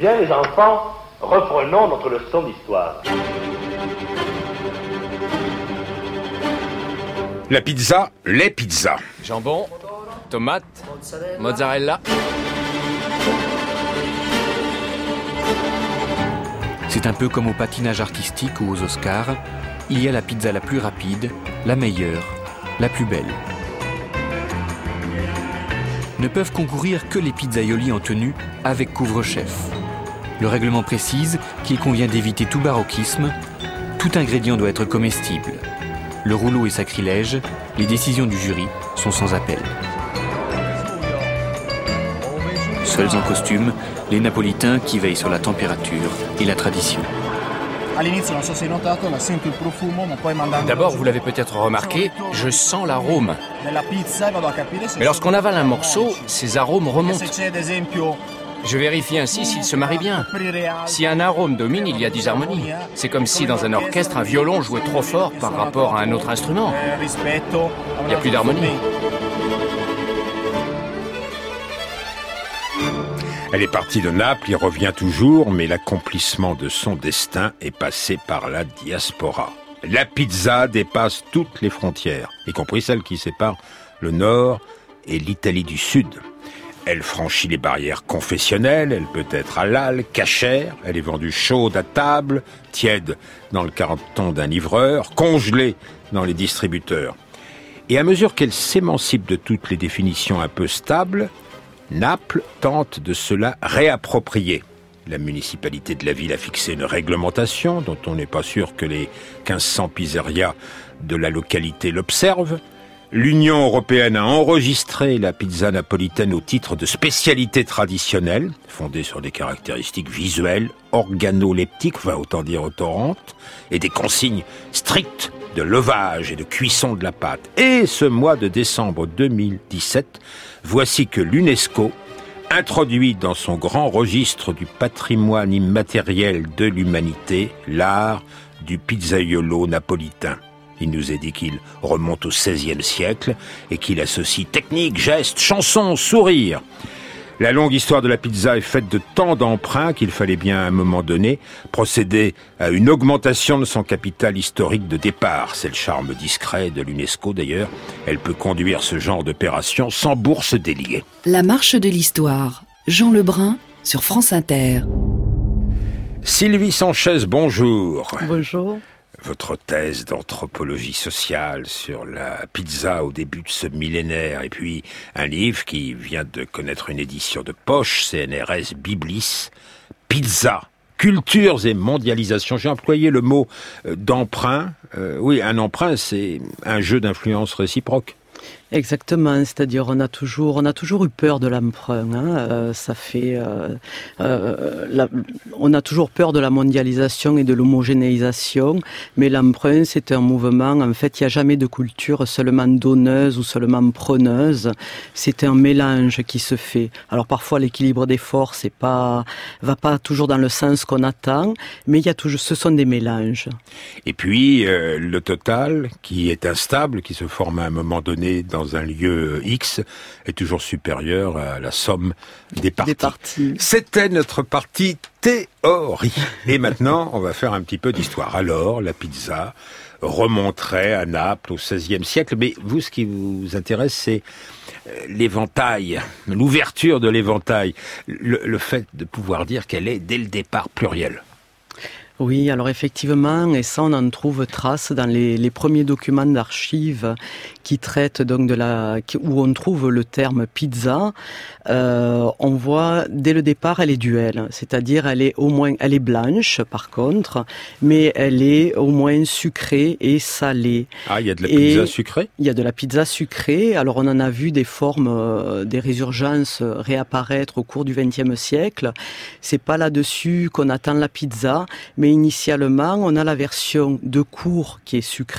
Bien les enfants, reprenons notre leçon d'histoire. La pizza, les pizzas. Jambon, tomate, mozzarella. C'est un peu comme au patinage artistique ou aux Oscars. Il y a la pizza la plus rapide, la meilleure, la plus belle. Ne peuvent concourir que les pizzaioli en tenue avec couvre-chef. Le règlement précise qu'il convient d'éviter tout baroquisme. Tout ingrédient doit être comestible. Le rouleau est sacrilège. Les décisions du jury sont sans appel. Seuls en costume, les Napolitains qui veillent sur la température et la tradition. D'abord, vous l'avez peut-être remarqué, je sens l'arôme. Mais lorsqu'on avale un morceau, ces arômes remontent. Je vérifie ainsi s'ils se marient bien. Si un arôme domine, il y a disharmonie. C'est comme si dans un orchestre, un violon jouait trop fort par rapport à un autre instrument. Il n'y a plus d'harmonie. Elle est partie de Naples, il revient toujours, mais l'accomplissement de son destin est passé par la diaspora. La pizza dépasse toutes les frontières, y compris celles qui séparent le Nord et l'Italie du Sud. Elle franchit les barrières confessionnelles, elle peut être halal, cachère, elle est vendue chaude à table, tiède dans le carton d'un livreur, congelée dans les distributeurs. Et à mesure qu'elle s'émancipe de toutes les définitions un peu stables, Naples tente de se la réapproprier. La municipalité de la ville a fixé une réglementation dont on n'est pas sûr que les 1500 pizzerias de la localité l'observent. L'Union européenne a enregistré la pizza napolitaine au titre de spécialité traditionnelle, fondée sur des caractéristiques visuelles, organoleptiques, autant dire odorantes, et des consignes strictes de levage et de cuisson de la pâte. Et ce mois de décembre 2017, voici que l'UNESCO introduit dans son grand registre du patrimoine immatériel de l'humanité l'art du pizzaiolo napolitain. Il nous est dit qu'il remonte au XVIe siècle et qu'il associe technique, gestes, chansons, sourires. La longue histoire de la pizza est faite de tant d'emprunts qu'il fallait bien à un moment donné procéder à une augmentation de son capital historique de départ. C'est le charme discret de l'UNESCO d'ailleurs. Elle peut conduire ce genre d'opération sans bourse déliée. La marche de l'histoire. Jean Lebrun sur France Inter. Sylvie Sanchez, bonjour. Bonjour. Votre thèse d'anthropologie sociale sur la pizza au début de ce millénaire, et puis un livre qui vient de connaître une édition de poche, CNRS Biblis, Pizza, cultures et mondialisation. J'ai employé le mot d'emprunt. Oui, un emprunt, c'est un jeu d'influence réciproque. Exactement, c'est-à-dire on a toujours eu peur de l'emprunt. On a toujours peur de la mondialisation et de l'homogénéisation, mais l'emprunt c'est un mouvement. En fait, il n'y a jamais de culture seulement donneuse ou seulement preneuse. C'est un mélange qui se fait. Alors parfois l'équilibre des forces va pas toujours dans le sens qu'on attend, mais il y a toujours, ce sont des mélanges. Et puis le total qui est instable, qui se forme à un moment donné dans un lieu X, est toujours supérieur à la somme des parties. C'était notre partie théorie. Et maintenant, on va faire un petit peu d'histoire. Alors, la pizza remonterait à Naples au XVIe siècle. Mais vous, ce qui vous intéresse, c'est l'éventail, l'ouverture de l'éventail, le fait de pouvoir dire qu'elle est, dès le départ, plurielle. Oui, alors effectivement, et ça on en trouve trace dans les premiers documents d'archives qui traitent donc où on trouve le terme pizza. On voit dès le départ elle est duelle, c'est-à-dire elle est blanche par contre, mais elle est au moins sucrée et salée. Ah, il y a de la pizza sucrée ? Il y a de la pizza sucrée. Alors on en a vu des formes, des résurgences réapparaître au cours du XXe siècle. C'est pas là-dessus qu'on attend la pizza, mais initialement, on a la version de cours qui est sucrée,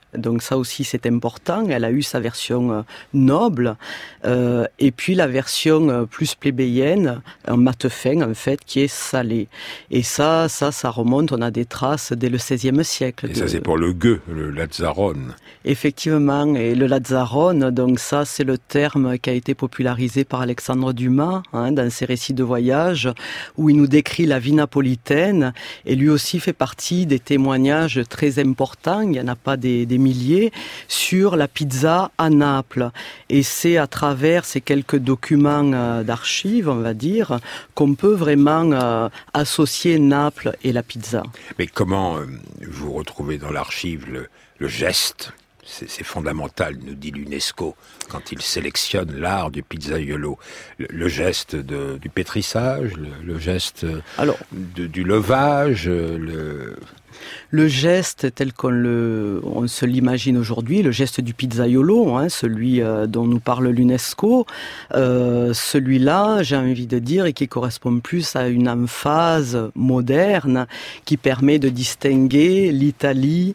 Donc ça aussi c'est important. Elle a eu sa version noble et puis la version plus plébéienne, un mat-fin en fait qui est salé. Et ça remonte. On a des traces dès le XVIe siècle. Et ça c'est pour le gueux, le lazzarone. Effectivement, et le lazzarone, donc ça c'est le terme qui a été popularisé par Alexandre Dumas dans ses récits de voyage, où il nous décrit la vie napolitaine, et lui aussi fait partie des témoignages très importants, il n'y en a pas des milliers, sur la pizza à Naples. Et c'est à travers ces quelques documents d'archives, on va dire, qu'on peut vraiment associer Naples et la pizza. Mais comment vous retrouvez dans l'archive le geste? C'est fondamental, nous dit l'UNESCO, quand il sélectionne l'art du pizzaiolo. Le geste du pétrissage, le geste du levage, Le geste tel on se l'imagine aujourd'hui, le geste du pizzaiolo, celui dont nous parle l'UNESCO, celui-là, j'ai envie de dire, et qui correspond plus à une emphase moderne qui permet de distinguer l'Italie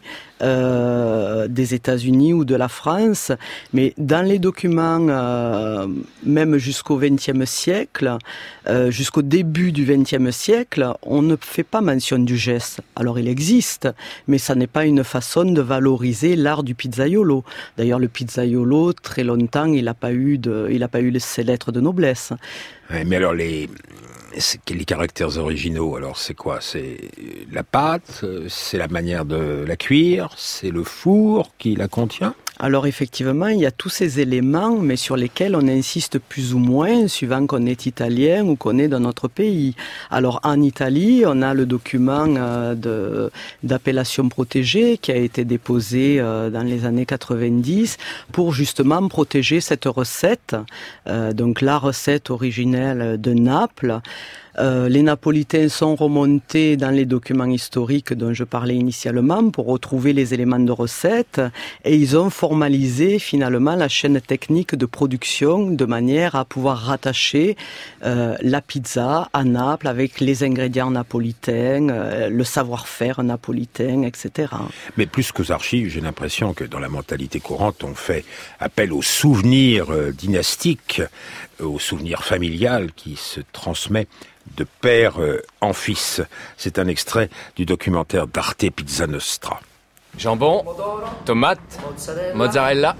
des États-Unis ou de la France, mais dans les documents, même jusqu'au XXe siècle, jusqu'au début du XXe siècle, on ne fait pas mention du geste. Alors il existe, mais ça n'est pas une façon de valoriser l'art du pizzaiolo. D'ailleurs, le pizzaiolo, très longtemps, il n'a pas eu ses lettres de noblesse. Ouais, mais alors les caractères originaux, alors c'est quoi? C'est la pâte, c'est la manière de la cuire, c'est le four qui la contient? Alors effectivement, il y a tous ces éléments, mais sur lesquels on insiste plus ou moins, suivant qu'on est italien ou qu'on est dans notre pays. Alors en Italie, on a le document d'appellation protégée qui a été déposé dans les années 90 pour justement protéger cette recette, donc la recette originelle de Naples. Les Napolitains sont remontés dans les documents historiques dont je parlais initialement pour retrouver les éléments de recette, et ils ont formalisé finalement la chaîne technique de production de manière à pouvoir rattacher la pizza à Naples avec les ingrédients napolitains, le savoir-faire napolitain, etc. Mais plus qu'aux archives, j'ai l'impression que dans la mentalité courante, on fait appel aux souvenirs dynastiques, au souvenir familial qui se transmet de père en fils. C'est un extrait du documentaire d'Arte Pizza Nostra. Jambon, tomates, mozzarella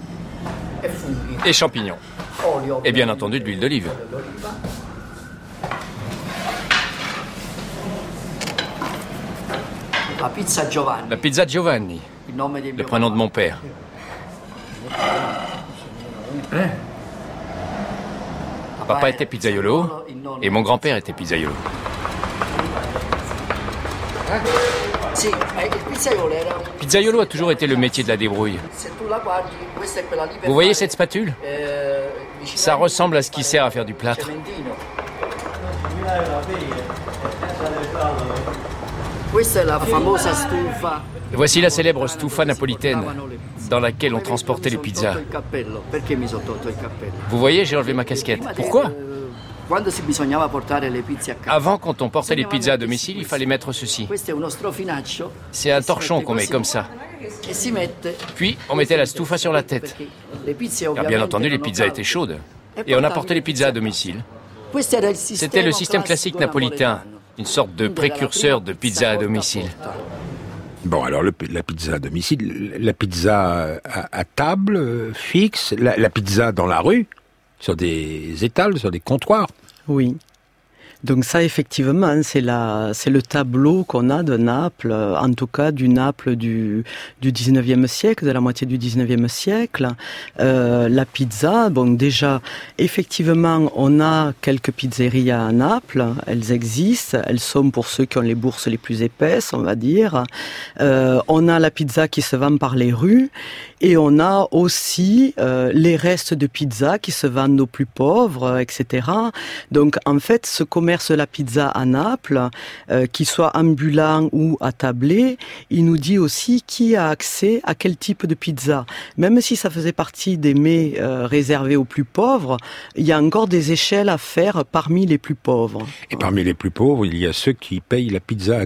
et champignons. Et bien entendu de l'huile d'olive. La pizza Giovanni, le prénom de mon père. Papa était pizzaiolo et mon grand-père était pizzaiolo. Pizzaiolo a toujours été le métier de la débrouille. Vous voyez cette spatule? Ça ressemble à ce qui sert à faire du plâtre. Voici la célèbre stufa napolitaine dans laquelle on transportait les pizzas. Vous voyez, j'ai enlevé ma casquette. Pourquoi? Avant, quand on portait les pizzas à domicile, il fallait mettre ceci. C'est un torchon qu'on met comme ça. Puis, on mettait la stufa sur la tête. Car bien entendu, les pizzas étaient chaudes. Et on apportait les pizzas à domicile. C'était le système classique napolitain, une sorte de précurseur de pizza à domicile. Bon, alors la pizza à domicile, la pizza à table, fixe, la pizza dans la rue, sur des étals, sur des comptoirs. Oui. Donc ça, effectivement, c'est le tableau qu'on a de Naples, en tout cas du Naples du 19e siècle, de la moitié du 19e siècle. La pizza, bon déjà, effectivement, on a quelques pizzerias à Naples, elles existent, elles sont pour ceux qui ont les bourses les plus épaisses, on va dire. On a la pizza qui se vend par les rues, et on a aussi les restes de pizza qui se vendent aux plus pauvres, etc. Donc en fait, ce commerce de la pizza à Naples, qu'il soit ambulant ou attablé, il nous dit aussi qui a accès à quel type de pizza. Même si ça faisait partie des mets réservés aux plus pauvres, il y a encore des échelles à faire parmi les plus pauvres. Et parmi les plus pauvres, il y a ceux qui payent la pizza à crédit ?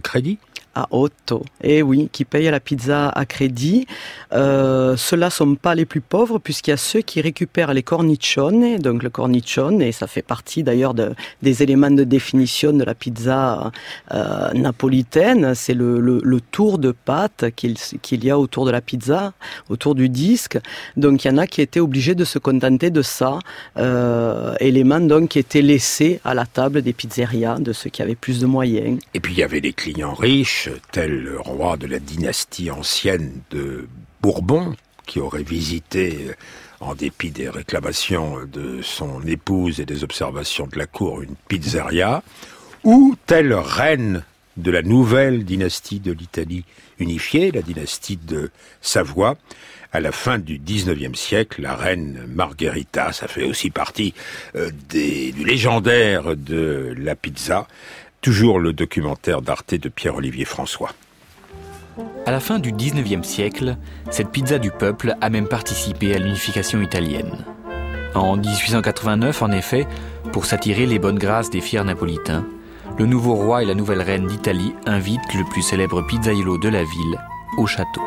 à Otto. Et oui, qui payent la pizza à crédit. Ceux-là sont pas les plus pauvres puisqu'il y a ceux qui récupèrent les cornicione. Donc le cornicione, et ça fait partie d'ailleurs des éléments de définition de la pizza napolitaine. C'est le tour de pâte qu'il y a autour de la pizza, autour du disque. Donc il y en a qui étaient obligés de se contenter de ça. Élément donc qui était laissé à la table des pizzerias, de ceux qui avaient plus de moyens. Et puis il y avait les clients riches, tel le roi de la dynastie ancienne de Bourbon, qui aurait visité, en dépit des réclamations de son épouse et des observations de la cour, une pizzeria, ou telle reine de la nouvelle dynastie de l'Italie unifiée, la dynastie de Savoie, à la fin du XIXe siècle, la reine Margherita. Ça fait aussi partie du légendaire de la pizza. Toujours le documentaire d'Arte de Pierre-Olivier François. À la fin du XIXe siècle, cette pizza du peuple a même participé à l'unification italienne. En 1889, en effet, pour s'attirer les bonnes grâces des fiers napolitains, le nouveau roi et la nouvelle reine d'Italie invitent le plus célèbre pizzaiolo de la ville au château.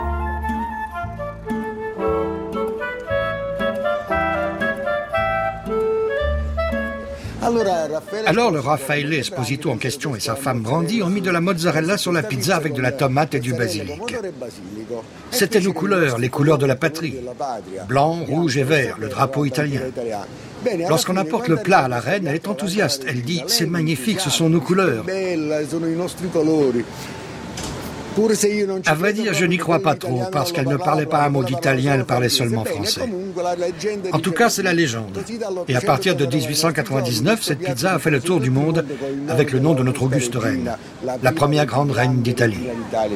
Alors le Raffaele Esposito en question et sa femme Brandi ont mis de la mozzarella sur la pizza avec de la tomate et du basilic. C'était nos couleurs, les couleurs de la patrie. Blanc, rouge et vert, le drapeau italien. Lorsqu'on apporte le plat à la reine, elle est enthousiaste. Elle dit « C'est magnifique, ce sont nos couleurs ». À vrai dire, je n'y crois pas trop, parce qu'elle ne parlait pas un mot d'italien, elle parlait seulement français. En tout cas, c'est la légende. Et à partir de 1899, cette pizza a fait le tour du monde avec le nom de notre auguste reine, la première grande reine d'Italie.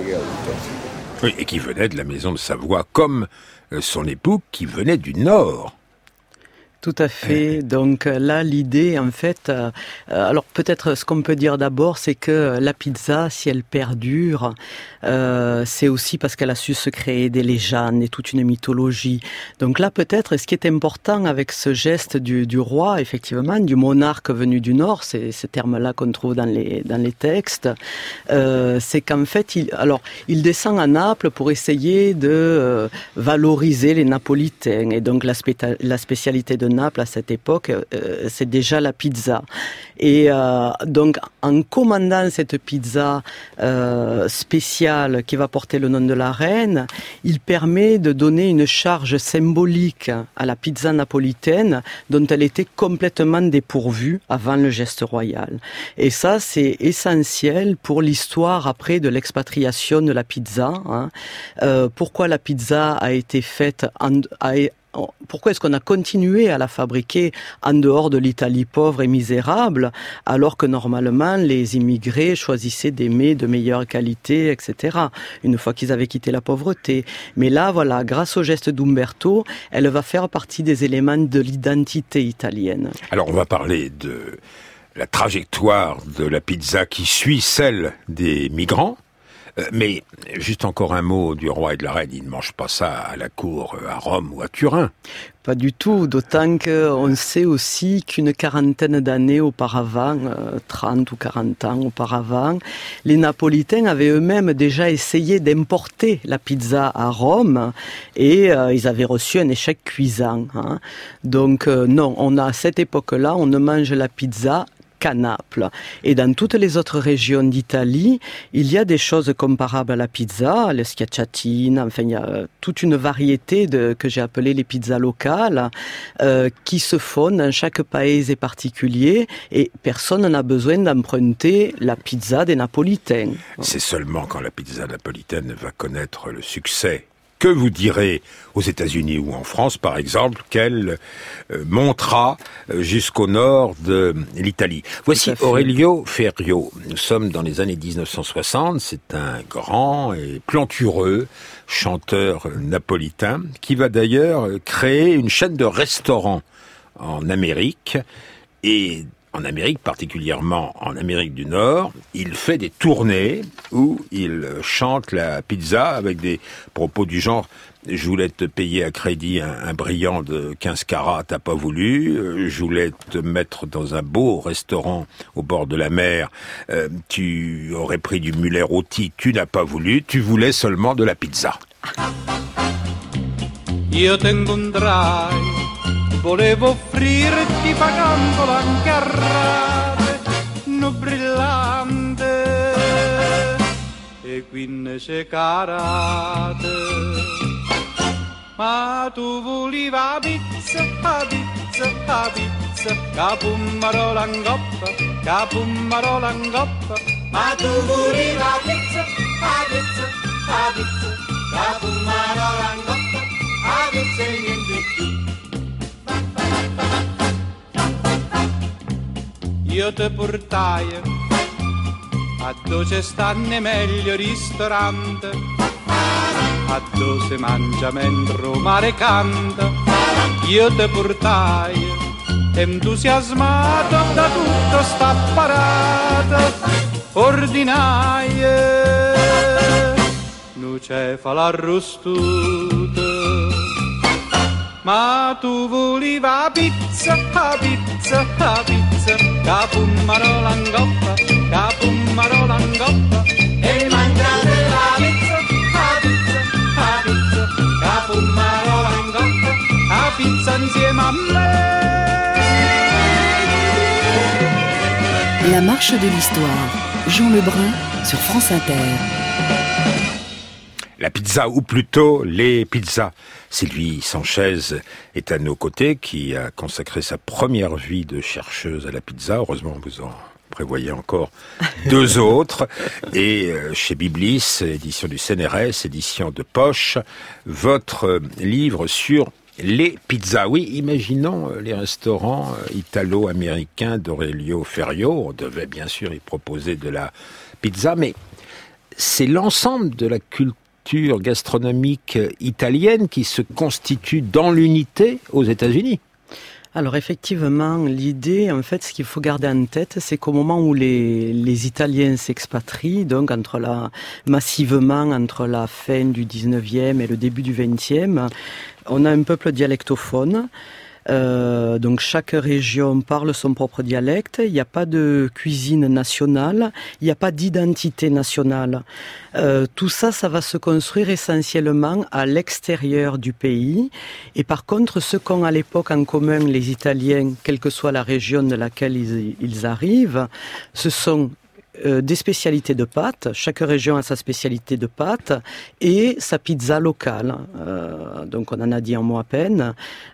Oui, et qui venait de la maison de Savoie, comme son époux qui venait du Nord. Tout à fait. Donc là, l'idée, en fait, alors peut-être ce qu'on peut dire d'abord, c'est que la pizza, si elle perdure, c'est aussi parce qu'elle a su se créer des légendes et toute une mythologie. Donc là, peut-être, ce qui est important avec ce geste du roi, effectivement, du monarque venu du Nord, c'est ce terme-là qu'on trouve dans les textes, c'est qu'en fait, il descend à Naples pour essayer de valoriser les Napolitains. Et donc la spécialité de Naples à cette époque, c'est déjà la pizza. Et donc, en commandant cette pizza spéciale qui va porter le nom de la reine, il permet de donner une charge symbolique à la pizza napolitaine dont elle était complètement dépourvue avant le geste royal. Et ça, c'est essentiel pour l'histoire après de l'expatriation de la pizza. Pourquoi la pizza a été faite pourquoi est-ce qu'on a continué à la fabriquer en dehors de l'Italie pauvre et misérable, alors que normalement les immigrés choisissaient des mets de meilleure qualité, etc., une fois qu'ils avaient quitté la pauvreté. Mais là, voilà, grâce au geste d'Umberto, elle va faire partie des éléments de l'identité italienne. Alors on va parler de la trajectoire de la pizza qui suit celle des migrants. Mais juste encore un mot du roi et de la reine, ils ne mangent pas ça à la cour, à Rome ou à Turin. Pas du tout, d'autant qu'on sait aussi qu'une quarantaine d'années auparavant, 30 ou 40 ans auparavant, les Napolitains avaient eux-mêmes déjà essayé d'importer la pizza à Rome et ils avaient reçu un échec cuisant. Donc non, à cette époque-là, on ne mange la pizza qu'à Naples. Et dans toutes les autres régions d'Italie, il y a des choses comparables à la pizza, le schiacciatine, enfin il y a toute une variété que j'ai appelé les pizzas locales qui se font dans chaque paese particulier et personne n'a besoin d'emprunter la pizza des Napolitains. C'est seulement quand la pizza napolitaine va connaître le succès que vous direz aux États-Unis ou en France, par exemple, qu'elle montera jusqu'au nord de l'Italie. Voici Aurelio Ferrio. Nous sommes dans les années 1960. C'est un grand et plantureux chanteur napolitain qui va d'ailleurs créer une chaîne de restaurants en Amérique et en Amérique, particulièrement en Amérique du Nord, il fait des tournées où il chante la pizza avec des propos du genre Je voulais te payer à crédit un brillant de 15 carats, t'as pas voulu. Je voulais te mettre dans un beau restaurant au bord de la mer. Tu aurais pris du mulet rôti, tu n'as pas voulu. Tu voulais seulement de la pizza. Io t'incontrai, volevo offrirti pagandola anche a rate, no brillante e quindi c'è carate. Ma tu volevi la pizza, la pizza, la pizza, capummarola in coppa, capummarola in coppa. Ma tu volevi la pizza, la pizza, la pizza, capummarola in coppa, la pizza e niente più. Io ti portai a dove stanno i meglio ristoranti, a dove si mangia mentre il mare canta. Io ti portai entusiasmato da tutto sta apparato, ordinai nu cefalo arrostuto. Ma tu volevi la pizza, la pizza, la pizza, capummarola in coppa, capummarola in coppa. E mangiate la pizza, la pizza, la pizza, capummarola in coppa, la pizza insieme a me. La marche de l'histoire. Jean Lebrun sur France Inter. La pizza, ou plutôt les pizzas. Sylvie Sanchez est à nos côtés, qui a consacré sa première vie de chercheuse à la pizza. Heureusement, vous en prévoyez encore 2 autres. Et chez Biblis, édition du CNRS, édition de poche, votre livre sur les pizzas. Oui, imaginons les restaurants italo-américains d'Aurelio Ferio. On devait bien sûr y proposer de la pizza, mais c'est l'ensemble de la culture gastronomique italienne qui se constitue dans l'unité aux États-Unis. Alors effectivement, l'idée, en fait, ce qu'il faut garder en tête, c'est qu'au moment où les Italiens s'expatrient, donc massivement entre la fin du 19e et le début du 20e, on a un peuple dialectophone. Donc chaque région parle son propre dialecte, il n'y a pas de cuisine nationale, il n'y a pas d'identité nationale. Tout ça, ça va se construire essentiellement à l'extérieur du pays. Et par contre, ce qu'ont à l'époque en commun les Italiens, quelle que soit la région de laquelle ils arrivent, ce sont des spécialités de pâtes. Chaque région a sa spécialité de pâtes et sa pizza locale. Donc on en a dit un mot à peine.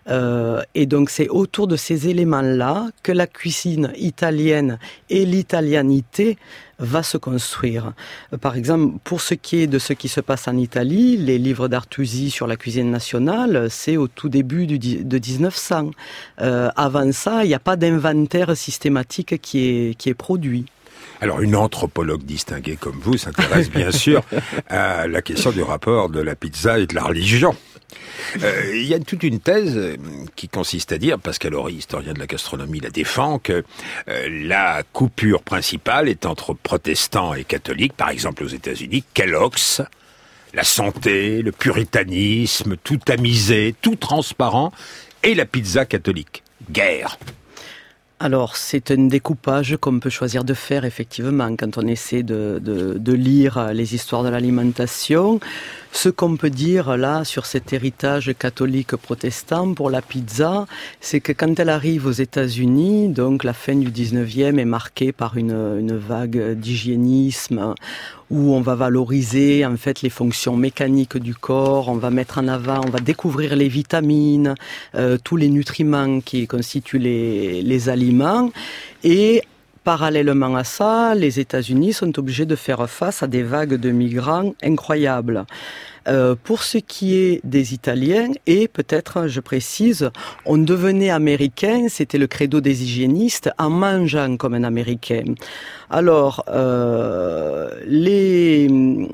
Et donc c'est autour de ces éléments-là que la cuisine italienne et l'italianité va se construire. Par exemple, pour ce qui est de ce qui se passe en Italie, les livres d'Artusi sur la cuisine nationale, c'est au tout début de 1900. Avant ça, il n'y a pas d'inventaire systématique qui est produit. Alors, une anthropologue distinguée comme vous s'intéresse bien sûr à la question du rapport de la pizza et de la religion. Il y a toute une thèse qui consiste à dire, Pascal Horry, historien de la gastronomie, la défend, que la coupure principale est entre protestants et catholiques. Par exemple, aux États-Unis, Kellogg's, la santé, le puritanisme, tout tamisé, tout transparent, et la pizza catholique. Guerre. Alors, c'est un découpage qu'on peut choisir de faire, effectivement, quand on essaie de lire les histoires de l'alimentation. Ce qu'on peut dire, là, sur cet héritage catholique-protestant pour la pizza, c'est que quand elle arrive aux États-Unis, donc la fin du 19e est marquée par une vague d'hygiénisme, où on va valoriser en fait les fonctions mécaniques du corps, on va mettre en avant, on va découvrir les vitamines, tous les nutriments qui constituent les aliments. Et parallèlement à ça, les États-Unis sont obligés de faire face à des vagues de migrants incroyables. Pour ce qui est des Italiens, et peut-être, je précise, on devenait américain, c'était le credo des hygiénistes, en mangeant comme un Américain. Alors, les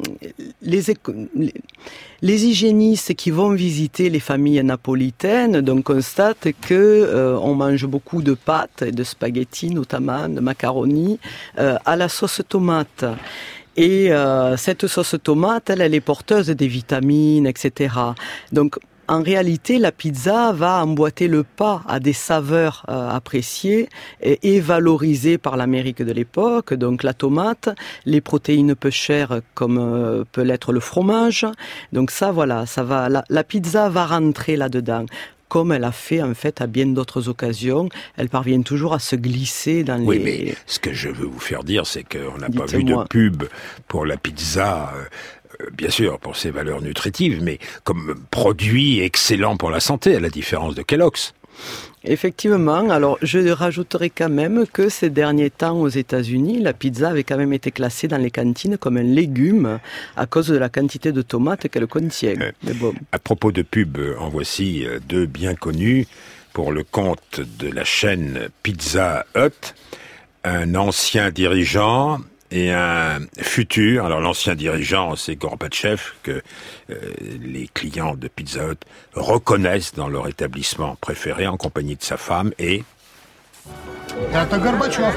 hygiénistes qui vont visiter les familles napolitaines donc constatent que on mange beaucoup de pâtes et de spaghettis, notamment de macaroni, à la sauce tomate. Et cette sauce tomate, elle est porteuse des vitamines, etc. Donc, en réalité, la pizza va emboîter le pas à des saveurs appréciées et valorisées par l'Amérique de l'époque. Donc la tomate, les protéines peu chères comme peut l'être le fromage. Donc ça, voilà, ça va. La pizza va rentrer là-dedans. Comme elle a fait en fait à bien d'autres occasions, elle parvient toujours à se glisser dans les... Oui, mais ce que je veux vous faire dire, c'est qu'on n'a pas vu de pub pour la pizza... bien sûr, pour ses valeurs nutritives, mais comme produit excellent pour la santé, à la différence de Kellogg's. Effectivement, alors je rajouterai quand même que ces derniers temps aux États-Unis, la pizza avait quand même été classée dans les cantines comme un légume à cause de la quantité de tomates qu'elle contient. Mais bon. À propos de pub, en voici deux bien connus pour le compte de la chaîne Pizza Hut, un ancien dirigeant et un futur. Alors l'ancien dirigeant, c'est Gorbatchev, que les clients de Pizza Hut reconnaissent dans leur établissement préféré en compagnie de sa femme et... Это Горбачев.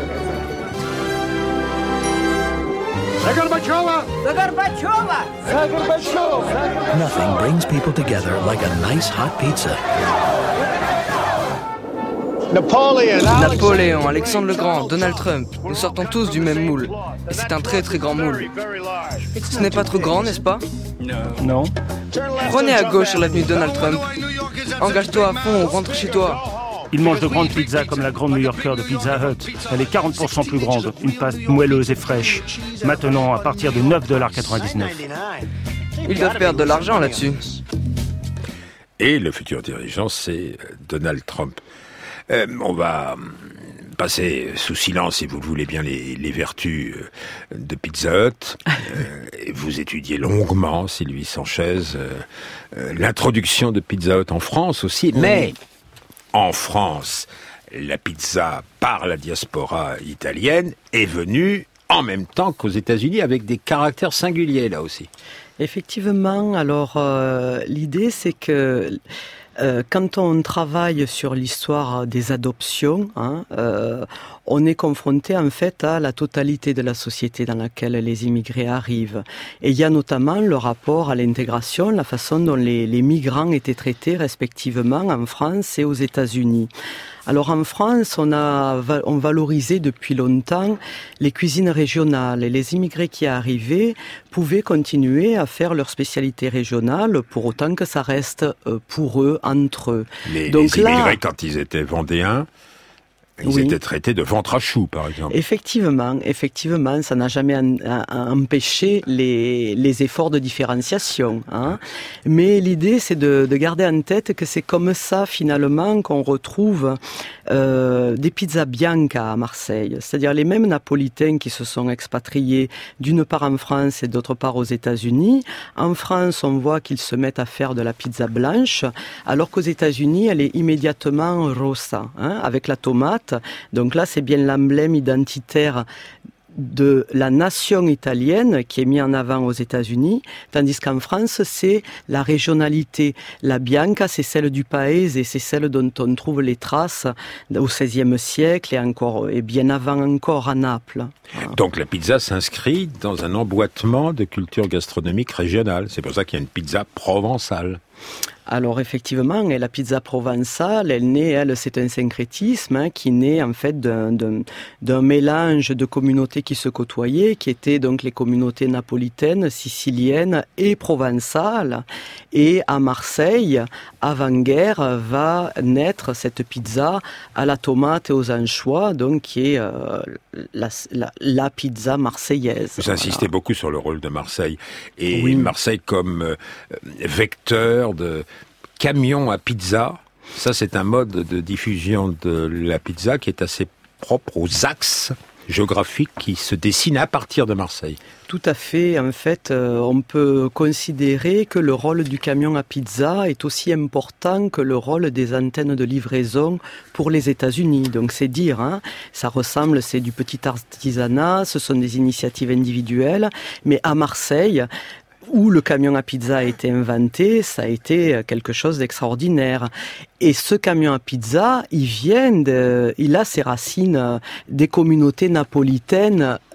За Горбачева! За Горбачева! За Горбачева! Nothing brings people together like a nice hot pizza. Napoléon, Alexandre le Grand, Donald Trump, nous sortons tous du même moule. Et c'est un très très grand moule. Ce n'est pas trop grand, n'est-ce pas? Non. Prenez à gauche sur l'avenue Donald Trump. Engage-toi à fond, rentre chez toi. Ils mangent de grandes pizzas comme la grande New Yorker de Pizza Hut. Elle est 40% plus grande, une pâte moelleuse et fraîche. Maintenant, à partir de $9,99. Ils doivent perdre de l'argent là-dessus. Et le futur dirigeant, c'est Donald Trump. On va passer sous silence, si vous le voulez bien, les vertus de Pizza Hut. Vous étudiez longuement, Sylvie Sanchez, l'introduction de Pizza Hut en France aussi, mais en France, la pizza par la diaspora italienne est venue en même temps qu'aux États-Unis, avec des caractères singuliers là aussi. Effectivement, alors l'idée c'est que quand on travaille sur l'histoire des adoptions, on est confronté en fait à la totalité de la société dans laquelle les immigrés arrivent. Et il y a notamment le rapport à l'intégration, la façon dont les migrants étaient traités respectivement en France et aux États-Unis. Alors en France, on valorisait depuis longtemps les cuisines régionales et les immigrés qui arrivaient pouvaient continuer à faire leur spécialité régionale pour autant que ça reste pour eux, entre eux. Les immigrés, quand ils étaient vendéens, ils étaient traités de ventre à choux, par exemple. Effectivement, ça n'a jamais empêché les efforts de différenciation. Mais l'idée, c'est de garder en tête que c'est comme ça, finalement, qu'on retrouve des pizzas bianca à Marseille. C'est-à-dire les mêmes Napolitains qui se sont expatriés d'une part en France et d'autre part aux États-Unis. En France, on voit qu'ils se mettent à faire de la pizza blanche, alors qu'aux États-Unis, elle est immédiatement rossa, avec la tomate. Donc là, c'est bien l'emblème identitaire de la nation italienne qui est mis en avant aux États-Unis, tandis qu'en France, c'est la régionalité. La bianca, c'est celle du Paese et c'est celle dont on trouve les traces au XVIe siècle et bien avant encore à Naples. Donc la pizza s'inscrit dans un emboîtement de culture gastronomique régionale. C'est pour ça qu'il y a une pizza provençale. Alors effectivement, la pizza provençale, c'est un syncrétisme qui naît en fait d'un mélange de communautés qui se côtoyaient, qui étaient donc les communautés napolitaines, siciliennes et provençales. Et à Marseille, avant-guerre, va naître cette pizza à la tomate et aux anchois, donc qui est la pizza marseillaise. Vous insistez beaucoup sur le rôle de Marseille. Et Marseille comme vecteur de camion à pizza, ça c'est un mode de diffusion de la pizza qui est assez propre aux axes géographiques qui se dessinent à partir de Marseille. Tout à fait. En fait, on peut considérer que le rôle du camion à pizza est aussi important que le rôle des antennes de livraison pour les États-Unis. Donc c'est dire, ça ressemble, c'est du petit artisanat, ce sont des initiatives individuelles, mais à Marseille, où le camion à pizza a été inventé, ça a été quelque chose d'extraordinaire. Et ce camion à pizza, il a ses racines des communautés napolitaines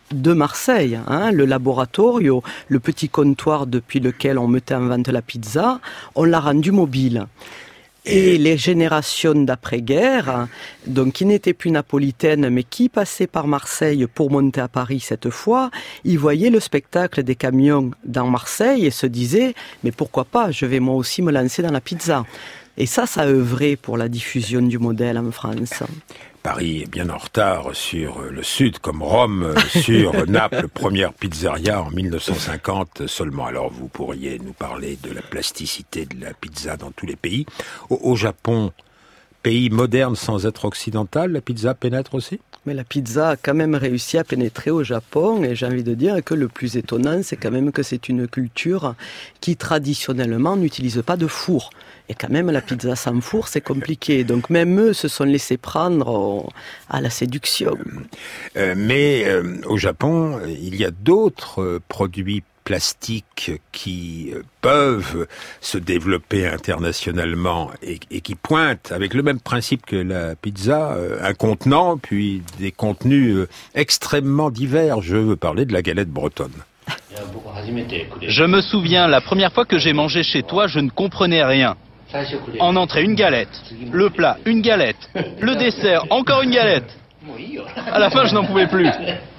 de Marseille. Le laboratorio, le petit comptoir depuis lequel on mettait en vente la pizza, on l'a rendu mobile. Et les générations d'après-guerre, donc qui n'étaient plus napolitaines, mais qui passaient par Marseille pour monter à Paris cette fois, ils voyaient le spectacle des camions dans Marseille et se disaient « mais pourquoi pas, je vais moi aussi me lancer dans la pizza ». Et ça a œuvré pour la diffusion du modèle en France. Paris est bien en retard sur le sud, comme Rome sur Naples, première pizzeria en 1950 seulement. Alors vous pourriez nous parler de la plasticité de la pizza dans tous les pays. Au Japon, pays moderne sans être occidental, la pizza pénètre aussi ? Mais la pizza a quand même réussi à pénétrer au Japon, et j'ai envie de dire que le plus étonnant, c'est quand même que c'est une culture qui traditionnellement n'utilise pas de four. Et quand même, la pizza sans four, c'est compliqué. Donc même eux se sont laissés prendre à la séduction. Mais au Japon, il y a d'autres produits plastiques qui peuvent se développer internationalement et qui pointent avec le même principe que la pizza, un contenant, puis des contenus extrêmement divers. Je veux parler de la galette bretonne. Je me souviens, la première fois que j'ai mangé chez toi, je ne comprenais rien. En entrée, une galette. Le plat, une galette. Le dessert, encore une galette. À la fin, je n'en pouvais plus.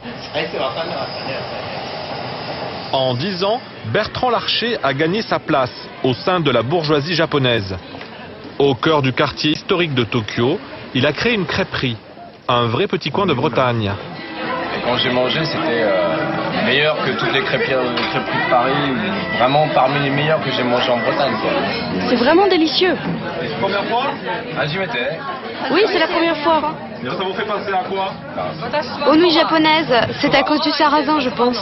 En 10 ans, Bertrand Larcher a gagné sa place au sein de la bourgeoisie japonaise. Au cœur du quartier historique de Tokyo, il a créé une crêperie, un vrai petit coin de Bretagne. Et quand j'ai mangé, c'était meilleur que toutes les crêperies de Paris, vraiment parmi les meilleurs que j'ai mangé en Bretagne. C'est vraiment délicieux. C'est la première fois ? Ah, j'y étais. Oui, c'est la première fois. Et ça vous fait penser à quoi ? Aux nouilles japonaises, c'est à cause du sarrasin, je pense.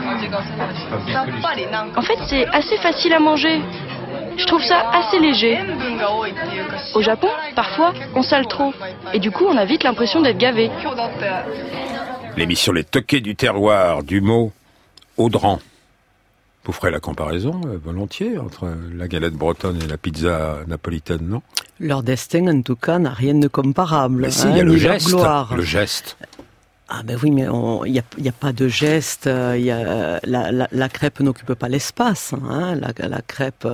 En fait, c'est assez facile à manger. Je trouve ça assez léger. Au Japon, parfois, on sale trop. Et du coup, on a vite l'impression d'être gavé. L'émission Les Toqués du terroir, du mot Audran. Vous ferez la comparaison volontiers entre la galette bretonne et la pizza napolitaine, non ? Leur destin, en tout cas, n'a rien de comparable. Mais si, il y a le geste. Le geste. Ah ben oui, mais il y a pas de geste. La crêpe n'occupe pas l'espace. La crêpe,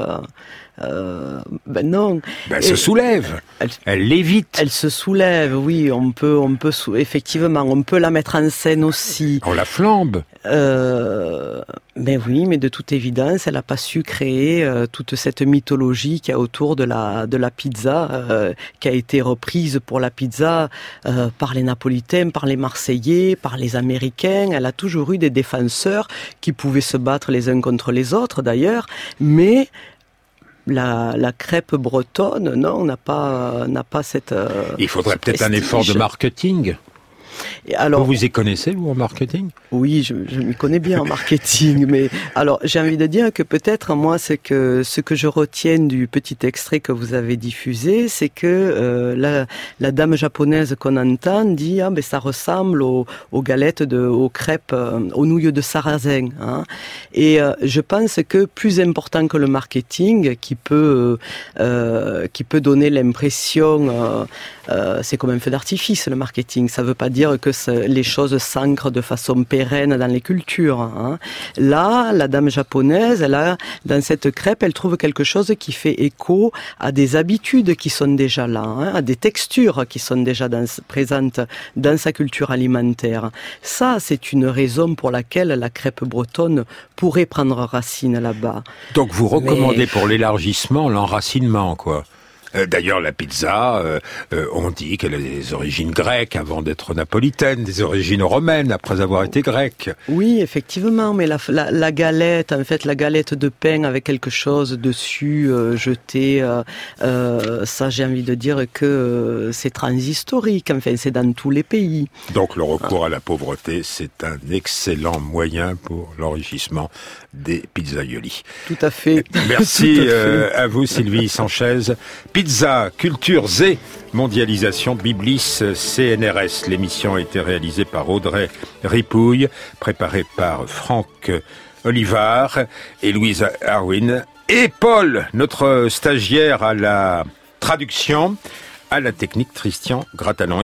non. Elle se soulève. Elle lévite. Elle se soulève. Oui, effectivement, on peut la mettre en scène aussi. On la flambe. Ben oui, mais de toute évidence, elle n'a pas su créer toute cette mythologie qu'il y a autour de la pizza, qui a été reprise pour la pizza par les Napolitains, par les Marseillais, par les Américains. Elle a toujours eu des défenseurs qui pouvaient se battre les uns contre les autres d'ailleurs, mais la crêpe bretonne, non, n'a pas cette. Il faudrait peut-être un effort de marketing. Et alors, vous y connaissez, vous, en marketing ? Oui, je m'y connais bien en marketing, mais alors j'ai envie de dire que peut-être moi, ce que je retiens du petit extrait que vous avez diffusé, c'est que la dame japonaise qu'on entend dit ça ressemble aux galettes aux crêpes, aux nouilles de sarrasin. Et je pense que plus important que le marketing, qui peut donner l'impression, c'est comme un feu d'artifice le marketing. Ça veut pas dire que les choses s'ancrent de façon pérenne dans les cultures. Là, la dame japonaise, dans cette crêpe, elle trouve quelque chose qui fait écho à des habitudes qui sont déjà là, à des textures qui sont déjà présentes dans sa culture alimentaire. Ça, c'est une raison pour laquelle la crêpe bretonne pourrait prendre racine là-bas. Donc vous recommandez pour l'élargissement, l'enracinement, quoi. D'ailleurs, la pizza, on dit qu'elle a des origines grecques avant d'être napolitaine, des origines romaines après avoir été grecque. Oui, effectivement, mais la galette, en fait, la galette de pain avec quelque chose dessus jeté, ça, j'ai envie de dire que c'est transhistorique. Enfin, c'est dans tous les pays. Donc, le recours à la pauvreté, c'est un excellent moyen pour l'enrichissement des pizzaioli. Tout à fait. Merci Tout à fait. À vous, Sylvie Sanchez. Pizza, culture et mondialisation, Biblis CNRS. L'émission a été réalisée par Audrey Ripouille, préparée par Franck Olivard et Louise Arwin. Et Paul, notre stagiaire à la traduction, à la technique, Christian Gratalon.